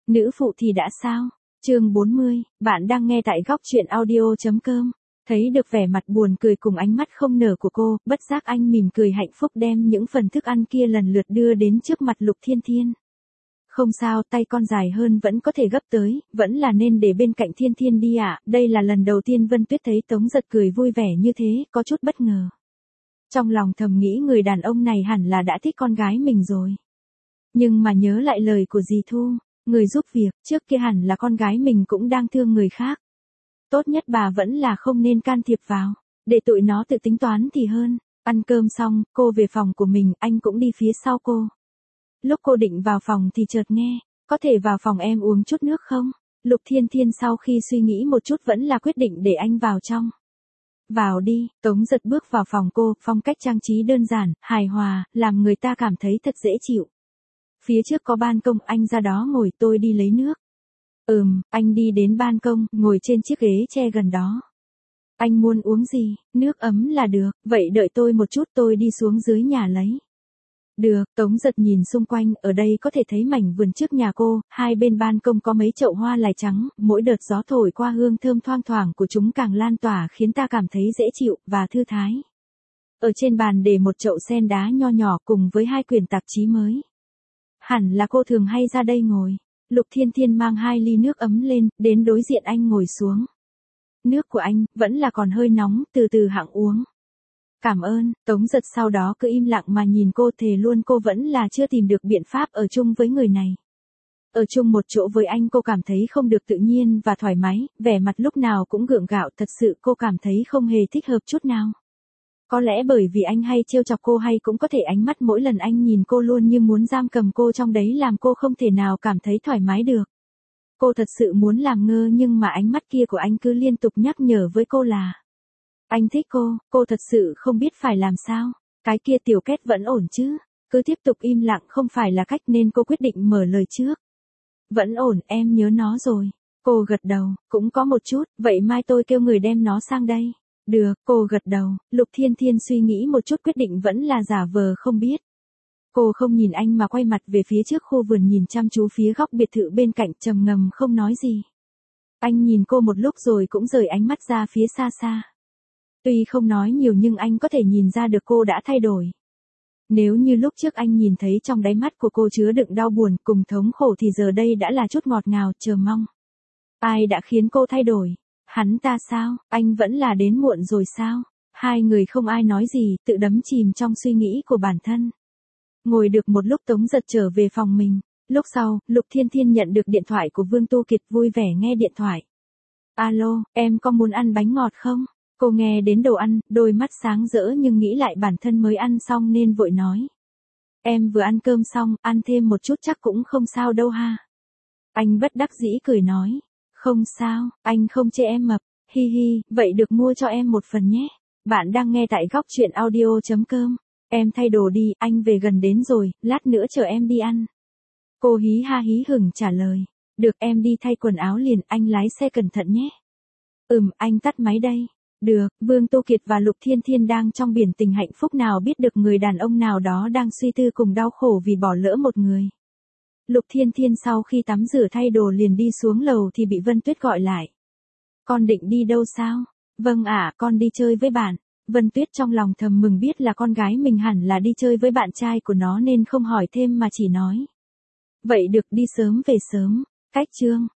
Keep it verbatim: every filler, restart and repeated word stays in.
Nữ phụ thì đã sao? Chương bốn mươi, bạn đang nghe tại góc truyện audio chấm com. Thấy được vẻ mặt buồn cười cùng ánh mắt không nở của cô, bất giác anh mỉm cười hạnh phúc đem những phần thức ăn kia lần lượt đưa đến trước mặt Lục Thiên Thiên. Không sao, tay con dài hơn vẫn có thể gấp tới, vẫn là nên để bên cạnh Thiên Thiên đi ạ. Đây là lần đầu tiên Vân Tuyết thấy Tống Giật cười vui vẻ như thế, có chút bất ngờ. Trong lòng thầm nghĩ người đàn ông này hẳn là đã thích con gái mình rồi. Nhưng mà nhớ lại lời của dì Thu, người giúp việc, trước kia hẳn là con gái mình cũng đang thương người khác. Tốt nhất bà vẫn là không nên can thiệp vào, để tụi nó tự tính toán thì hơn. Ăn cơm xong, cô về phòng của mình, anh cũng đi phía sau cô. Lúc cô định vào phòng thì chợt nghe, có thể vào phòng em uống chút nước không? Lục Thiên Thiên sau khi suy nghĩ một chút vẫn là quyết định để anh vào trong. Vào đi, Tống Giật bước vào phòng cô, phong cách trang trí đơn giản, hài hòa, làm người ta cảm thấy thật dễ chịu. Phía trước có ban công, anh ra đó ngồi, tôi đi lấy nước. Ừm, anh đi đến ban công, ngồi trên chiếc ghế tre gần đó. Anh muốn uống gì? Nước ấm là được, vậy đợi tôi một chút, tôi đi xuống dưới nhà lấy. Được, Tống Giật nhìn xung quanh, ở đây có thể thấy mảnh vườn trước nhà cô, hai bên ban công có mấy chậu hoa lài trắng, mỗi đợt gió thổi qua hương thơm thoang thoảng của chúng càng lan tỏa khiến ta cảm thấy dễ chịu, và thư thái. Ở trên bàn để một chậu sen đá nho nhỏ cùng với hai quyển tạp chí mới. Hẳn là cô thường hay ra đây ngồi. Lục Thiên Thiên mang hai ly nước ấm lên, đến đối diện anh ngồi xuống. Nước của anh, vẫn là còn hơi nóng, từ từ hạng uống. Cảm ơn, Tống Giật sau đó cứ im lặng mà nhìn cô, thề luôn cô vẫn là chưa tìm được biện pháp ở chung với người này. Ở chung một chỗ với anh cô cảm thấy không được tự nhiên và thoải mái, vẻ mặt lúc nào cũng gượng gạo, thật sự cô cảm thấy không hề thích hợp chút nào. Có lẽ bởi vì anh hay trêu chọc cô, hay cũng có thể ánh mắt mỗi lần anh nhìn cô luôn như muốn giam cầm cô trong đấy làm cô không thể nào cảm thấy thoải mái được. Cô thật sự muốn làm ngơ nhưng mà ánh mắt kia của anh cứ liên tục nhắc nhở với cô là anh thích cô, cô thật sự không biết phải làm sao. Cái kia Tiểu Kết vẫn ổn chứ? Cứ tiếp tục im lặng không phải là cách nên cô quyết định mở lời trước. Vẫn ổn, em nhớ nó rồi. Cô gật đầu, cũng có một chút, vậy mai tôi kêu người đem nó sang đây. Được, cô gật đầu, Lục Thiên Thiên suy nghĩ một chút quyết định vẫn là giả vờ không biết. Cô không nhìn anh mà quay mặt về phía trước khu vườn nhìn chăm chú phía góc biệt thự bên cạnh, trầm ngâm không nói gì. Anh nhìn cô một lúc rồi cũng rời ánh mắt ra phía xa xa. Tuy không nói nhiều nhưng anh có thể nhìn ra được cô đã thay đổi. Nếu như lúc trước anh nhìn thấy trong đáy mắt của cô chứa đựng đau buồn cùng thống khổ thì giờ đây đã là chút ngọt ngào, chờ mong. Ai đã khiến cô thay đổi? Hắn ta sao? Anh vẫn là đến muộn rồi sao? Hai người không ai nói gì, tự đắm chìm trong suy nghĩ của bản thân. Ngồi được một lúc Tống Giật trở về phòng mình. Lúc sau, Lục Thiên Thiên nhận được điện thoại của Vương Tu Kiệt, vui vẻ nghe điện thoại. Alo, em có muốn ăn bánh ngọt không? Cô nghe đến đồ ăn, đôi mắt sáng rỡ nhưng nghĩ lại bản thân mới ăn xong nên vội nói. Em vừa ăn cơm xong, ăn thêm một chút chắc cũng không sao đâu ha. Anh bất đắc dĩ cười nói. Không sao, anh không chê em mập, hi hi, vậy được mua cho em một phần nhé. Bạn đang nghe tại góc truyện audio chấm com. Em thay đồ đi, anh về gần đến rồi, lát nữa chờ em đi ăn. Cô hí ha hí hửng trả lời. Được, em đi thay quần áo liền, anh lái xe cẩn thận nhé. Ừm, anh tắt máy đây. Được, Vương Tu Kiệt và Lục Thiên Thiên đang trong biển tình hạnh phúc, nào biết được người đàn ông nào đó đang suy tư cùng đau khổ vì bỏ lỡ một người. Lục Thiên Thiên sau khi tắm rửa thay đồ liền đi xuống lầu thì bị Vân Tuyết gọi lại. Con định đi đâu sao? Vâng ạ, con đi chơi với bạn. Vân Tuyết trong lòng thầm mừng, biết là con gái mình hẳn là đi chơi với bạn trai của nó nên không hỏi thêm mà chỉ nói. Vậy được, đi sớm về sớm. Cách chương.